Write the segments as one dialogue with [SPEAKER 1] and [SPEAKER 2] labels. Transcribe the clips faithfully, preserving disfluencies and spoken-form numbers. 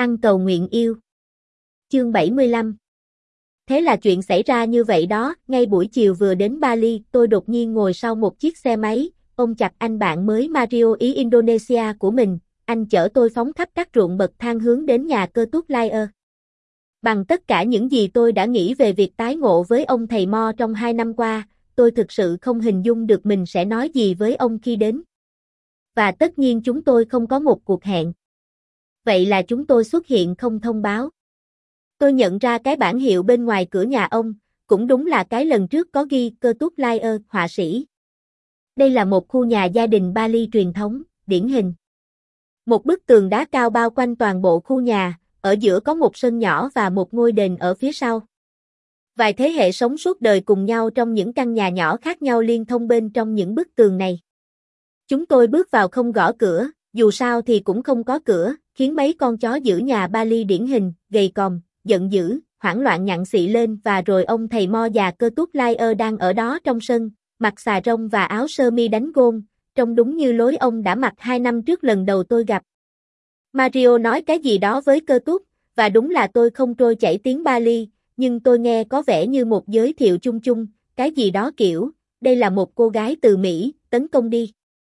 [SPEAKER 1] Ăn cầu nguyện yêu. Chương bảy mươi lăm. Thế là chuyện xảy ra như vậy đó, ngay buổi chiều vừa đến Bali, tôi đột nhiên ngồi sau một chiếc xe máy, ôm chặt anh bạn mới Mario ý Indonesia của mình, anh chở tôi phóng khắp các ruộng bậc thang hướng đến nhà cơ túc Lair. Bằng tất cả những gì tôi đã nghĩ về việc tái ngộ với ông thầy Mo trong hai năm qua, tôi thực sự không hình dung được mình sẽ nói gì với ông khi đến. Và tất nhiên chúng tôi không có một cuộc hẹn. Vậy là chúng tôi xuất hiện không thông báo. Tôi nhận ra cái bảng hiệu bên ngoài cửa nhà ông, cũng đúng là cái lần trước có ghi cơ túc Lair, họa sĩ. Đây là một khu nhà gia đình Bali truyền thống, điển hình. Một bức tường đá cao bao quanh toàn bộ khu nhà, ở giữa có một sân nhỏ và một ngôi đền ở phía sau. Vài thế hệ sống suốt đời cùng nhau trong những căn nhà nhỏ khác nhau liên thông bên trong những bức tường này. Chúng tôi bước vào không gõ cửa, dù sao thì cũng không có cửa, khiến mấy con chó giữ nhà Bali điển hình, gầy còm, giận dữ, hoảng loạn nhặn xị lên và rồi ông thầy Mo già cơ túc Lair đang ở đó trong sân, mặc xà rông và áo sơ mi đánh gôn, trông đúng như lối ông đã mặc hai năm trước lần đầu tôi gặp. Mario nói cái gì đó với cơ túc, và đúng là tôi không trôi chảy tiếng Bali, nhưng tôi nghe có vẻ như một giới thiệu chung chung, cái gì đó kiểu, đây là một cô gái từ Mỹ, tấn công đi.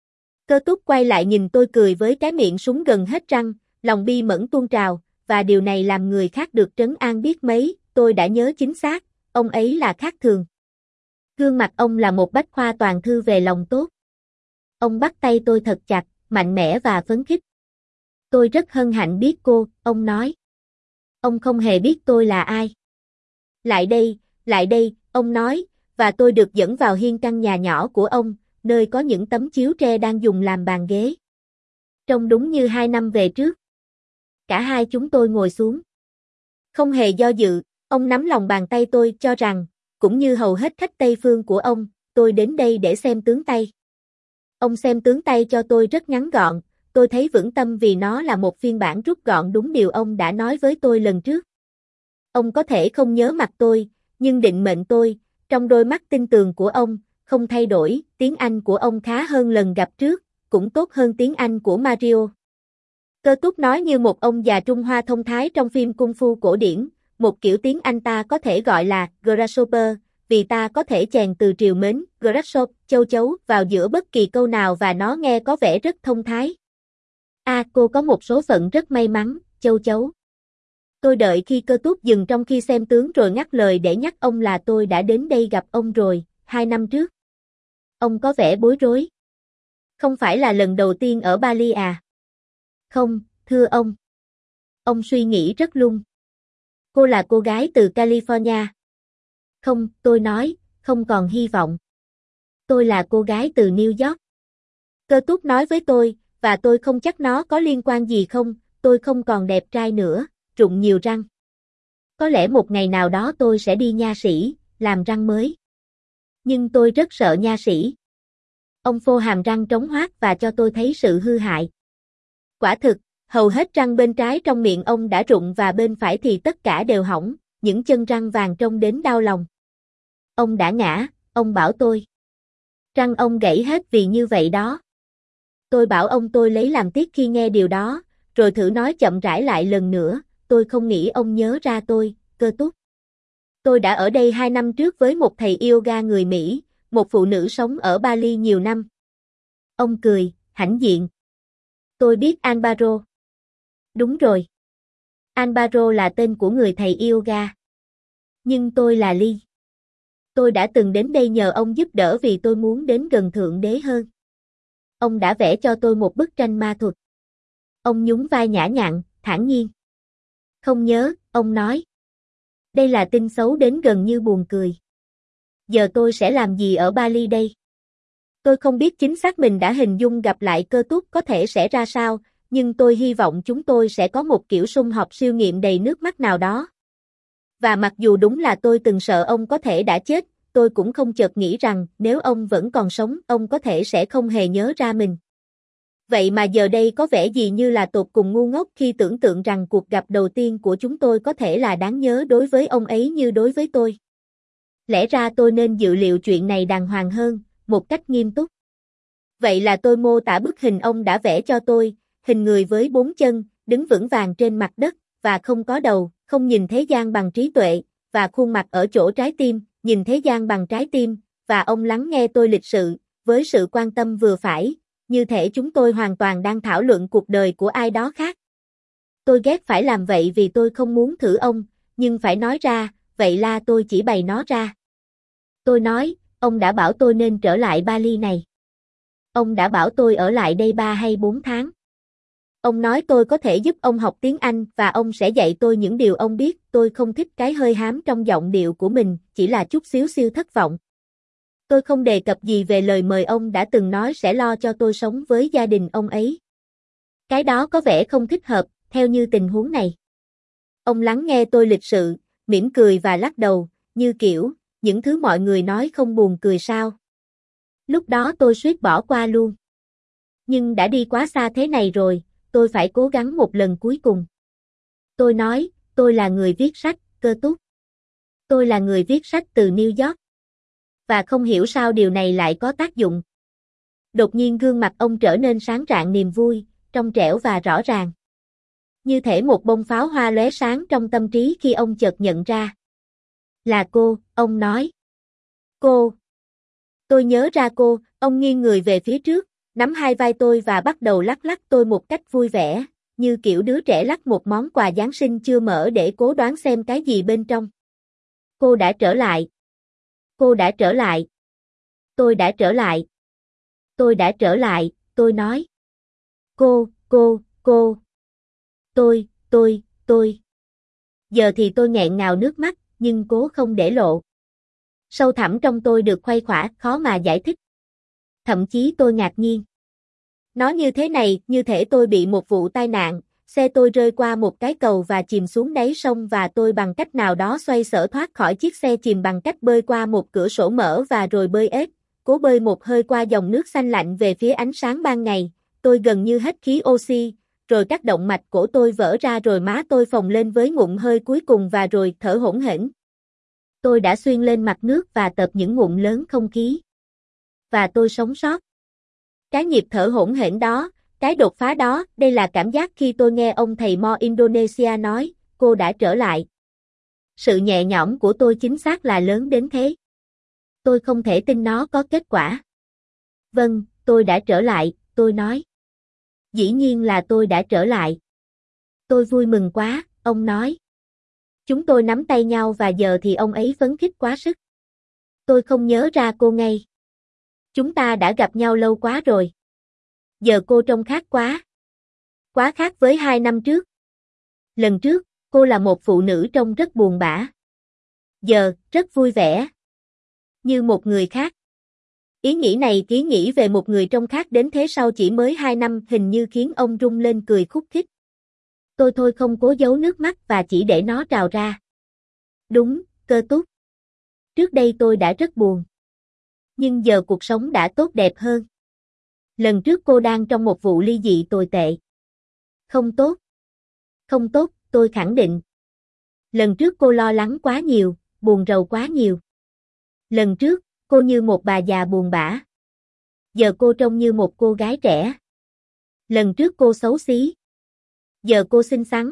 [SPEAKER 1] Cơ túc quay lại nhìn tôi cười với cái miệng súng gần hết răng, lòng bi mẫn tuôn trào, và điều này làm người khác được trấn an biết mấy, tôi đã nhớ chính xác, ông ấy là khác thường. Gương mặt ông là một bách khoa toàn thư về lòng tốt. Ông bắt tay tôi thật chặt, mạnh mẽ và phấn khích. Tôi rất hân hạnh biết cô, ông nói. Ông không hề biết tôi là ai. Lại đây, lại đây, ông nói, và tôi được dẫn vào hiên căn nhà nhỏ của ông, nơi có những tấm chiếu tre đang dùng làm bàn ghế. Trông đúng như hai năm về trước. Cả hai chúng tôi ngồi xuống. Không hề do dự, ông nắm lòng bàn tay tôi cho rằng, cũng như hầu hết khách Tây phương của ông, tôi đến đây để xem tướng tay. Ông xem tướng tay cho tôi rất ngắn gọn, tôi thấy vững tâm vì nó là một phiên bản rút gọn đúng điều ông đã nói với tôi lần trước. Ông có thể không nhớ mặt tôi, nhưng định mệnh tôi, trong đôi mắt tinh tường của ông, không thay đổi, tiếng Anh của ông khá hơn lần gặp trước, cũng tốt hơn tiếng Anh của Mario. Cơ túc nói như một ông già Trung Hoa thông thái trong phim Kung Fu cổ điển, một kiểu tiếng Anh ta có thể gọi là grasshopper, vì ta có thể chèn từ triều mến, grasshop, châu chấu, vào giữa bất kỳ câu nào và nó nghe có vẻ rất thông thái. À, cô có một số phận rất may mắn, châu chấu. Tôi đợi khi cơ túc dừng trong khi xem tướng rồi ngắt lời để nhắc ông là tôi đã đến đây gặp ông rồi, hai năm trước. Ông có vẻ bối rối. Không phải là lần đầu tiên ở Bali à? Không, thưa ông. Ông suy nghĩ rất lung. Cô là cô gái từ California. Không, tôi nói, không còn hy vọng. Tôi là cô gái từ New York. Cơ túc nói với tôi, và tôi không chắc nó có liên quan gì không, tôi không còn đẹp trai nữa, rụng nhiều răng. Có lẽ một ngày nào đó tôi sẽ đi nha sĩ, làm răng mới. Nhưng tôi rất sợ nha sĩ. Ông phô hàm răng trống hoác và cho tôi thấy sự hư hại. Quả thực, hầu hết răng bên trái trong miệng ông đã rụng và bên phải thì tất cả đều hỏng, những chân răng vàng trông đến đau lòng. Ông đã ngã, ông bảo tôi. Răng ông gãy hết vì như vậy đó. Tôi bảo ông tôi lấy làm tiếc khi nghe điều đó, rồi thử nói chậm rãi lại lần nữa, tôi không nghĩ ông nhớ ra tôi, cơ túc. Tôi đã ở đây hai năm trước với một thầy yoga người Mỹ, một phụ nữ sống ở Bali nhiều năm. Ông cười, hãnh diện. Tôi biết Alvaro. Đúng rồi. Alvaro là tên của người thầy yoga. Nhưng tôi là Ly. Tôi đã từng đến đây nhờ ông giúp đỡ vì tôi muốn đến gần Thượng Đế hơn. Ông đã vẽ cho tôi một bức tranh ma thuật. Ông nhún vai nhã nhặn, thản nhiên. Không nhớ, ông nói. Đây là tin xấu đến gần như buồn cười. Giờ tôi sẽ làm gì ở Bali đây? Tôi không biết chính xác mình đã hình dung gặp lại cơ túc có thể sẽ ra sao, nhưng tôi hy vọng chúng tôi sẽ có một kiểu sum họp siêu nghiệm đầy nước mắt nào đó. Và mặc dù đúng là tôi từng sợ ông có thể đã chết, tôi cũng không chợt nghĩ rằng nếu ông vẫn còn sống, ông có thể sẽ không hề nhớ ra mình. Vậy mà giờ đây có vẻ gì như là tột cùng ngu ngốc khi tưởng tượng rằng cuộc gặp đầu tiên của chúng tôi có thể là đáng nhớ đối với ông ấy như đối với tôi. Lẽ ra tôi nên dự liệu chuyện này đàng hoàng hơn, một cách nghiêm túc. Vậy là tôi mô tả bức hình ông đã vẽ cho tôi, hình người với bốn chân, đứng vững vàng trên mặt đất, và không có đầu, không nhìn thế gian bằng trí tuệ, và khuôn mặt ở chỗ trái tim, nhìn thế gian bằng trái tim, và ông lắng nghe tôi lịch sự, với sự quan tâm vừa phải, như thể chúng tôi hoàn toàn đang thảo luận cuộc đời của ai đó khác. Tôi ghét phải làm vậy vì tôi không muốn thử ông, nhưng phải nói ra, vậy là tôi chỉ bày nó ra. Tôi nói, ông đã bảo tôi nên trở lại Bali này. Ông đã bảo tôi ở lại đây ba hay bốn tháng. Ông nói tôi có thể giúp ông học tiếng Anh và ông sẽ dạy tôi những điều ông biết. Tôi không thích cái hơi hám trong giọng điệu của mình, chỉ là chút xíu siêu thất vọng. Tôi không đề cập gì về lời mời ông đã từng nói sẽ lo cho tôi sống với gia đình ông ấy. Cái đó có vẻ không thích hợp, theo như tình huống này. Ông lắng nghe tôi lịch sự, mỉm cười và lắc đầu, như kiểu, những thứ mọi người nói không buồn cười sao. Lúc đó tôi suýt bỏ qua luôn. Nhưng đã đi quá xa thế này rồi, tôi phải cố gắng một lần cuối cùng. Tôi nói, tôi là người viết sách, Cơ Túc. Tôi là người viết sách từ New York. Và không hiểu sao điều này lại có tác dụng. Đột nhiên gương mặt ông trở nên sáng rạng niềm vui, trong trẻo và rõ ràng. Như thể một bông pháo hoa lóe sáng trong tâm trí khi ông chợt nhận ra. Là cô, ông nói. Cô. Tôi nhớ ra cô, ông nghiêng người về phía trước, nắm hai vai tôi và bắt đầu lắc lắc tôi một cách vui vẻ, như kiểu đứa trẻ lắc một món quà Giáng sinh chưa mở để cố đoán xem cái gì bên trong. Cô đã trở lại. Cô đã trở lại. Tôi đã trở lại. Tôi đã trở lại, tôi nói. Cô, cô, cô. Tôi, tôi, tôi. Giờ thì tôi nghẹn ngào nước mắt, nhưng cố không để lộ. Sâu thẳm trong tôi được khuây khỏa, khó mà giải thích. Thậm chí tôi ngạc nhiên. Nó như thế này, như thể tôi bị một vụ tai nạn, xe tôi rơi qua một cái cầu và chìm xuống đáy sông và tôi bằng cách nào đó xoay sở thoát khỏi chiếc xe chìm bằng cách bơi qua một cửa sổ mở và rồi bơi ếch, cố bơi một hơi qua dòng nước xanh lạnh về phía ánh sáng ban ngày. Tôi gần như hết khí oxy, rồi các động mạch cổ tôi vỡ ra rồi má tôi phồng lên với ngụm hơi cuối cùng và rồi thở hổn hển. Tôi đã xuyên lên mặt nước và tập những ngụm lớn không khí. Và tôi sống sót. Cái nhịp thở hổn hển đó, cái đột phá đó, đây là cảm giác khi tôi nghe ông thầy Mo Indonesia nói, cô đã trở lại. Sự nhẹ nhõm của tôi chính xác là lớn đến thế. Tôi không thể tin nó có kết quả. Vâng, tôi đã trở lại, tôi nói. Dĩ nhiên là tôi đã trở lại. Tôi vui mừng quá, ông nói. Chúng tôi nắm tay nhau và giờ thì ông ấy phấn khích quá sức. Tôi không nhớ ra cô ngay. Chúng ta đã gặp nhau lâu quá rồi. Giờ cô trông khác quá. Quá khác với hai năm trước. Lần trước, cô là một phụ nữ trông rất buồn bã. Giờ, rất vui vẻ. Như một người khác. Ý nghĩ này ý nghĩ về một người trông khác đến thế sau chỉ mới hai năm hình như khiến ông rung lên cười khúc khích. Tôi thôi không cố giấu nước mắt và chỉ để nó trào ra. Đúng, Cơ Túc. Trước đây tôi đã rất buồn. Nhưng giờ cuộc sống đã tốt đẹp hơn. Lần trước cô đang trong một vụ ly dị tồi tệ. Không tốt. Không tốt, tôi khẳng định. Lần trước cô lo lắng quá nhiều, buồn rầu quá nhiều. Lần trước, cô như một bà già buồn bã. Giờ cô trông như một cô gái trẻ. Lần trước cô xấu xí. Giờ cô xinh xắn.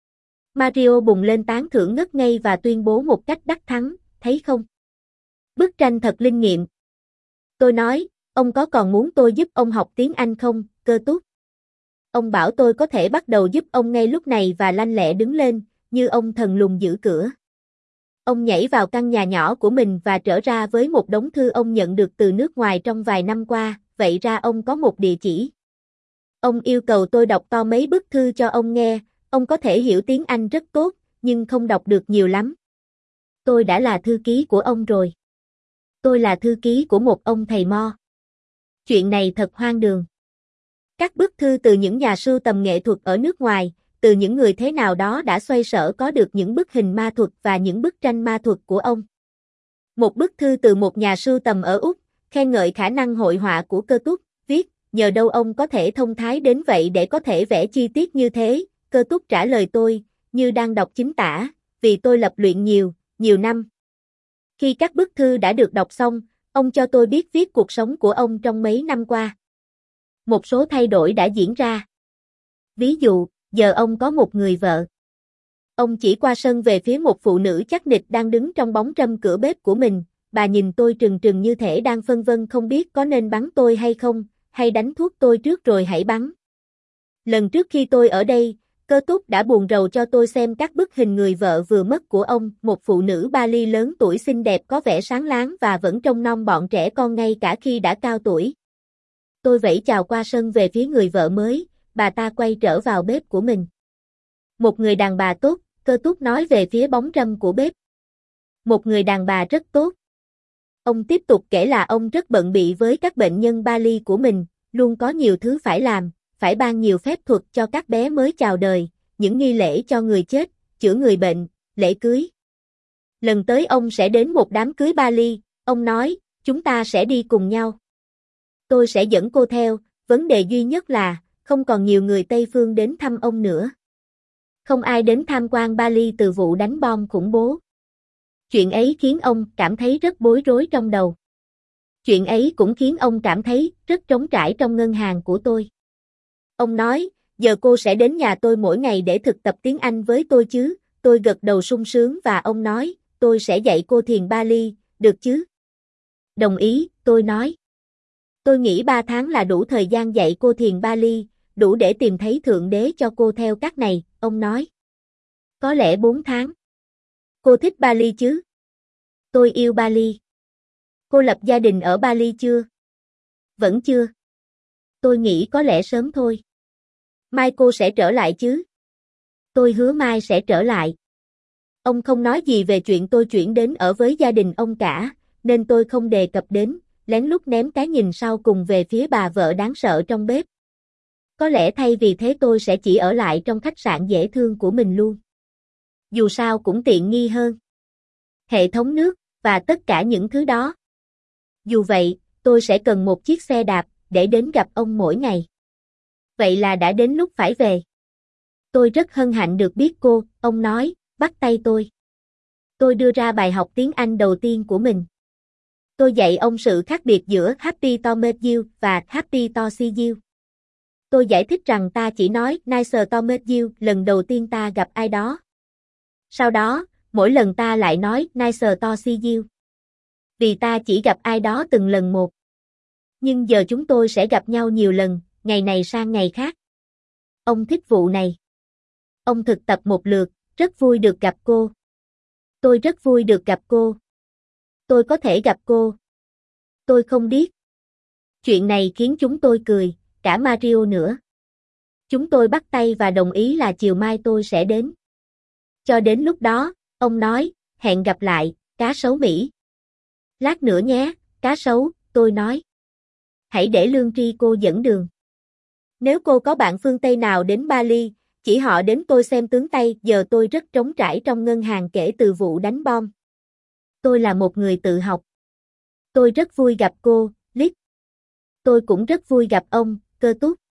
[SPEAKER 1] Mario bùng lên tán thưởng ngất ngây và tuyên bố một cách đắc thắng, thấy không? Bức tranh thật linh nghiệm. Tôi nói, ông có còn muốn tôi giúp ông học tiếng Anh không, Cơ Túc? Ông bảo tôi có thể bắt đầu giúp ông ngay lúc này và lanh lẹ đứng lên, như ông thần lùng giữ cửa. Ông nhảy vào căn nhà nhỏ của mình và trở ra với một đống thư ông nhận được từ nước ngoài trong vài năm qua, vậy ra ông có một địa chỉ. Ông yêu cầu tôi đọc to mấy bức thư cho ông nghe, ông có thể hiểu tiếng Anh rất tốt, nhưng không đọc được nhiều lắm. Tôi đã là thư ký của ông rồi. Tôi là thư ký của một ông thầy Mo. Chuyện này thật hoang đường. Các bức thư từ những nhà sưu tầm nghệ thuật ở nước ngoài, từ những người thế nào đó đã xoay sở có được những bức hình ma thuật và những bức tranh ma thuật của ông. Một bức thư từ một nhà sưu tầm ở Úc, khen ngợi khả năng hội họa của Cơ Túc, viết, nhờ đâu ông có thể thông thái đến vậy để có thể vẽ chi tiết như thế, Cơ Túc trả lời tôi, như đang đọc chính tả, vì tôi lập luyện nhiều, nhiều năm. Khi các bức thư đã được đọc xong, ông cho tôi biết viết cuộc sống của ông trong mấy năm qua. Một số thay đổi đã diễn ra. Ví dụ, giờ ông có một người vợ. Ông chỉ qua sân về phía một phụ nữ chắc nịch đang đứng trong bóng râm cửa bếp của mình, bà nhìn tôi trừng trừng như thể đang phân vân không biết có nên bắn tôi hay không, hay đánh thuốc tôi trước rồi hãy bắn. Lần trước khi tôi ở đây, Cơ Túc đã buồn rầu cho tôi xem các bức hình người vợ vừa mất của ông, một phụ nữ Bali lớn tuổi xinh đẹp có vẻ sáng láng và vẫn trông nom bọn trẻ con ngay cả khi đã cao tuổi. Tôi vẫy chào qua sân về phía người vợ mới, bà ta quay trở vào bếp của mình. Một người đàn bà tốt, Cơ Túc nói về phía bóng râm của bếp. Một người đàn bà rất tốt. Ông tiếp tục kể là ông rất bận bị với các bệnh nhân Bali của mình, luôn có nhiều thứ phải làm, phải ban nhiều phép thuật cho các bé mới chào đời, những nghi lễ cho người chết, chữa người bệnh, lễ cưới. Lần tới ông sẽ đến một đám cưới Bali, ông nói, chúng ta sẽ đi cùng nhau. Tôi sẽ dẫn cô theo, vấn đề duy nhất là, không còn nhiều người Tây Phương đến thăm ông nữa. Không ai đến tham quan Bali từ vụ đánh bom khủng bố. Chuyện ấy khiến ông cảm thấy rất bối rối trong đầu. Chuyện ấy cũng khiến ông cảm thấy rất trống trải trong ngân hàng của tôi. Ông nói, giờ cô sẽ đến nhà tôi mỗi ngày để thực tập tiếng Anh với tôi chứ, tôi gật đầu sung sướng và ông nói, tôi sẽ dạy cô thiền Bali, được chứ? Đồng ý, tôi nói. Tôi nghĩ ba tháng là đủ thời gian dạy cô thiền Bali, đủ để tìm thấy Thượng Đế cho cô theo cách này, ông nói. Có lẽ bốn tháng. Cô thích Bali chứ? Tôi yêu Bali. Cô lập gia đình ở Bali chưa? Vẫn chưa. Tôi nghĩ có lẽ sớm thôi. Mai cô sẽ trở lại chứ? Tôi hứa mai sẽ trở lại. Ông không nói gì về chuyện tôi chuyển đến ở với gia đình ông cả, nên tôi không đề cập đến, lén lút ném cái nhìn sau cùng về phía bà vợ đáng sợ trong bếp. Có lẽ thay vì thế tôi sẽ chỉ ở lại trong khách sạn dễ thương của mình luôn. Dù sao cũng tiện nghi hơn. Hệ thống nước, và tất cả những thứ đó. Dù vậy, tôi sẽ cần một chiếc xe đạp, để đến gặp ông mỗi ngày. Vậy là đã đến lúc phải về. Tôi rất hân hạnh được biết cô, ông nói, bắt tay tôi. Tôi đưa ra bài học tiếng Anh đầu tiên của mình. Tôi dạy ông sự khác biệt giữa Happy to meet you và Happy to see you. Tôi giải thích rằng ta chỉ nói nice to meet you lần đầu tiên ta gặp ai đó. Sau đó, mỗi lần ta lại nói nice to see you. Vì ta chỉ gặp ai đó từng lần một. Nhưng giờ chúng tôi sẽ gặp nhau nhiều lần, ngày này sang ngày khác. Ông thích vụ này. Ông thực tập một lượt, rất vui được gặp cô. Tôi rất vui được gặp cô. Tôi có thể gặp cô. Tôi không biết. Chuyện này khiến chúng tôi cười, cả Mario nữa. Chúng tôi bắt tay và đồng ý là chiều mai tôi sẽ đến. Cho đến lúc đó, ông nói, hẹn gặp lại, cá sấu Mỹ. Lát nữa nhé, cá sấu, tôi nói. Hãy để Lương Tri cô dẫn đường. Nếu cô có bạn phương Tây nào đến Bali, chỉ họ đến tôi xem tướng Tây, giờ tôi rất trống trải trong ngân hàng kể từ vụ đánh bom. Tôi là một người tự học. Tôi rất vui gặp cô, Liz. Tôi cũng rất vui gặp ông, Cơ Túc.